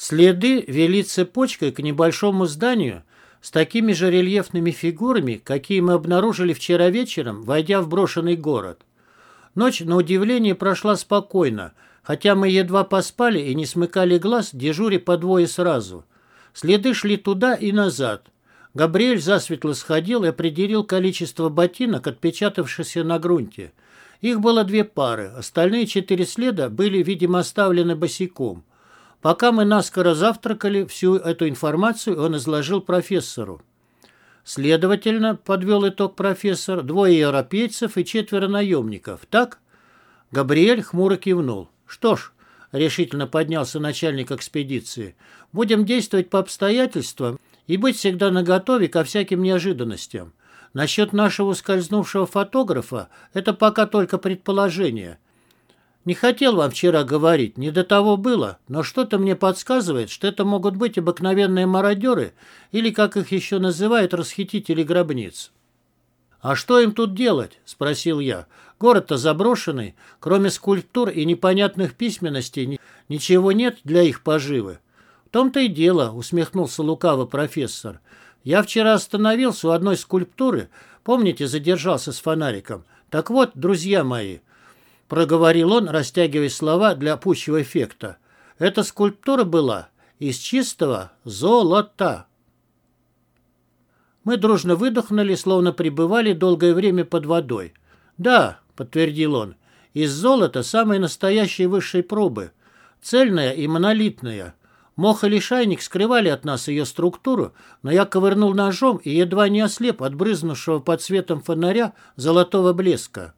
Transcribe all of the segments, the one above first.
Следы вели цепочкой к небольшому зданию с такими же рельефными фигурами, какие мы обнаружили вчера вечером, войдя в брошенный город. Ночь, на удивление, прошла спокойно, хотя мы едва поспали и не смыкали глаз, дежуря по двое сразу. Следы шли туда и назад. Габриэль засветло сходил и определил количество ботинок, отпечатавшихся на грунте. Их было 2 пары, остальные 4 следа были, видимо, оставлены босиком. Пока мы наскоро завтракали, всю эту информацию он изложил профессору. Следовательно, подвел итог профессор, 2 европейцев и 4 наемников, так? Габриэль хмуро кивнул. Что ж, решительно поднялся начальник экспедиции, будем действовать по обстоятельствам и быть всегда наготове ко всяким неожиданностям. Насчет нашего ускользнувшего фотографа это пока только предположение. Не хотел вам вчера говорить, не до того было, но что-то мне подсказывает, что это могут быть обыкновенные мародеры или, как их еще называют, расхитители гробниц. «А что им тут делать?» – спросил я. «Город-то заброшенный, кроме скульптур и непонятных письменностей ничего нет для их поживы». «В том-то и дело», – усмехнулся лукаво профессор. «Я вчера остановился у одной скульптуры, помните, задержался с фонариком? Так вот, друзья мои», – проговорил он, растягивая слова для пущего эффекта. Эта скульптура была из чистого золота. Мы дружно выдохнули, словно пребывали долгое время под водой. «Да», — подтвердил он, — «из золота самой настоящей высшей пробы. Цельная и монолитная. Мох и лишайник скрывали от нас ее структуру, но я ковырнул ножом и едва не ослеп от брызнувшего под светом фонаря золотого блеска».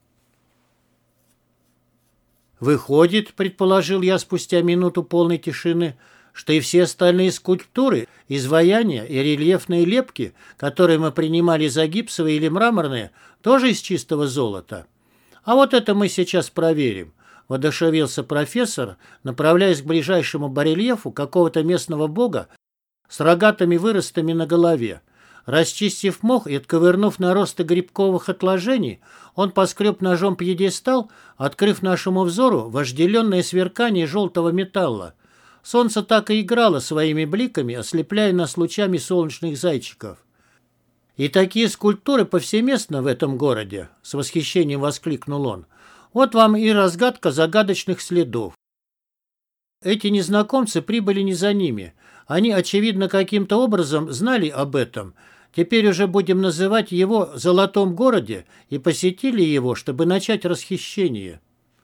«Выходит, — предположил я спустя минуту полной тишины, — что и все остальные скульптуры, изваяния и рельефные лепки, которые мы принимали за гипсовые или мраморные, тоже из чистого золота. А вот это мы сейчас проверим», — воодушевился профессор, направляясь к ближайшему барельефу какого-то местного бога с рогатыми выростами на голове. Расчистив мох и отковырнув наросты грибковых отложений, он поскреб ножом пьедестал, открыв нашему взору вожделенное сверкание желтого металла. Солнце так и играло своими бликами, ослепляя нас лучами солнечных зайчиков. «И такие скульптуры повсеместно в этом городе», — с восхищением воскликнул он. «Вот вам и разгадка загадочных следов. Эти незнакомцы прибыли не за ними. Они, очевидно, каким-то образом знали об этом. Теперь уже будем называть его «Золотом городе» и посетили его, чтобы начать расхищение».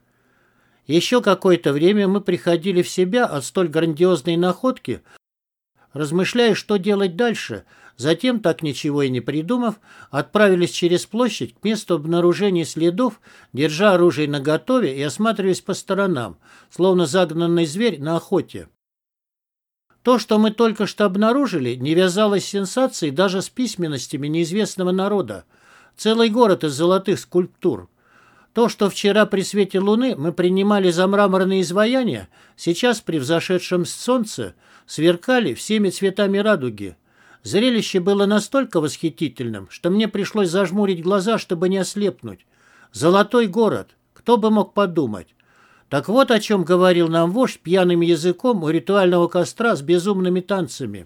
Еще какое-то время мы приходили в себя от столь грандиозной находки, размышляя, что делать дальше. Затем, так ничего и не придумав, отправились через площадь к месту обнаружения следов, держа оружие наготове и осматриваясь по сторонам, словно загнанный зверь на охоте. То, что мы только что обнаружили, не вязалось с сенсацией даже с письменностями неизвестного народа. Целый город из золотых скульптур. То, что вчера при свете луны мы принимали за мраморные изваяния, сейчас при взошедшем солнце сверкали всеми цветами радуги. Зрелище было настолько восхитительным, что мне пришлось зажмурить глаза, чтобы не ослепнуть. Золотой город. Кто бы мог подумать? Так вот о чем говорил нам вождь пьяным языком у ритуального костра с безумными танцами.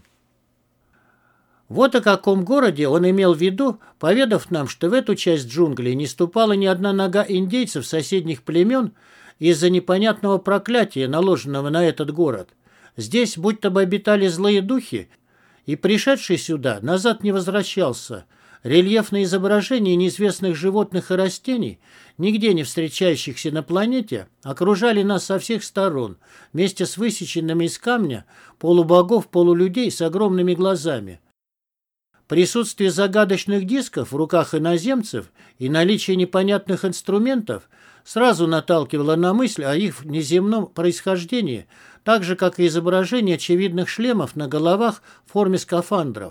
Вот о каком городе он имел в виду, поведав нам, что в эту часть джунглей не ступала ни одна нога индейцев соседних племен из-за непонятного проклятия, наложенного на этот город. Здесь будто бы обитали злые духи, и пришедший сюда назад не возвращался. Рельефные изображения неизвестных животных и растений, нигде не встречающихся на планете, окружали нас со всех сторон, вместе с высеченными из камня полубогов-полулюдей с огромными глазами. Присутствие загадочных дисков в руках иноземцев и наличие непонятных инструментов сразу наталкивало на мысль о их неземном происхождении, так же, как и изображение очевидных шлемов на головах в форме скафандров.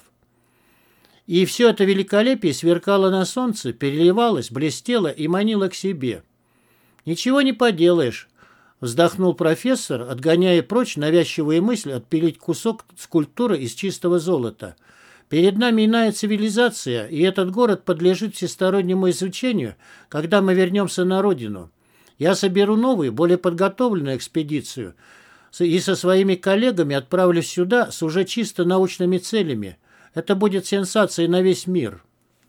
И все это великолепие сверкало на солнце, переливалось, блестело и манило к себе. «Ничего не поделаешь», — вздохнул профессор, отгоняя прочь навязчивую мысль отпилить кусок скульптуры из чистого золота. «Перед нами иная цивилизация, и этот город подлежит всестороннему изучению, когда мы вернемся на родину. Я соберу новую, более подготовленную экспедицию, и со своими коллегами отправлюсь сюда с уже чисто научными целями. Это будет сенсацией на весь мир».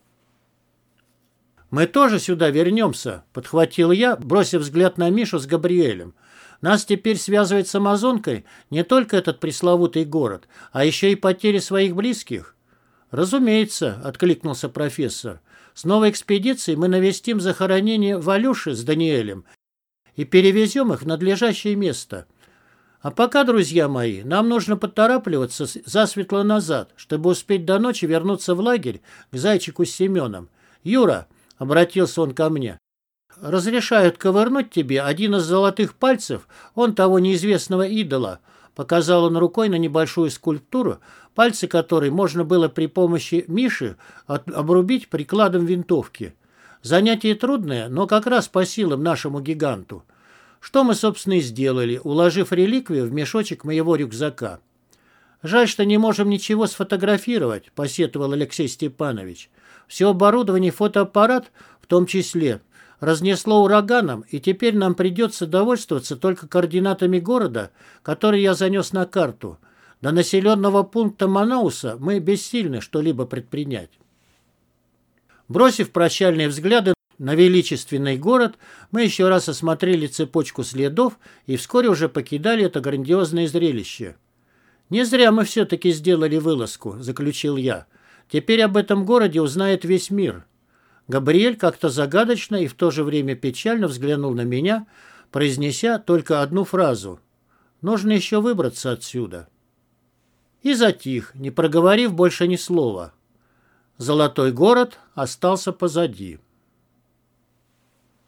«Мы тоже сюда вернемся», — подхватил я, бросив взгляд на Мишу с Габриэлем. «Нас теперь связывает с Амазонкой не только этот пресловутый город, а еще и потери своих близких». «Разумеется», — откликнулся профессор. «С новой экспедицией мы навестим захоронение Валюши с Даниэлем и перевезем их в надлежащее место. А пока, друзья мои, нам нужно поторапливаться засветло назад, чтобы успеть до ночи вернуться в лагерь к Зайчику с Семеном. Юра», — обратился он ко мне, — «разрешают ковырнуть тебе один из золотых пальцев, он того неизвестного идола». Показал он рукой на небольшую скульптуру, пальцы которой можно было при помощи Миши обрубить прикладом винтовки. Занятие трудное, но как раз по силам нашему гиганту. Что мы, собственно, и сделали, уложив реликвию в мешочек моего рюкзака. «Жаль, что не можем ничего сфотографировать», — посетовал Алексей Степанович. «Все оборудование и фотоаппарат, в том числе, разнесло ураганом, и теперь нам придется довольствоваться только координатами города, которые я занес на карту. До населенного пункта Манауса мы бессильны что-либо предпринять». Бросив прощальные взгляды на величественный город, мы еще раз осмотрели цепочку следов и вскоре уже покидали это грандиозное зрелище. «Не зря мы все-таки сделали вылазку», — заключил я. «Теперь об этом городе узнает весь мир». Габриэль как-то загадочно и в то же время печально взглянул на меня, произнеся только одну фразу: «Нужно еще выбраться отсюда». И затих, не проговорив больше ни слова. Золотой город остался позади.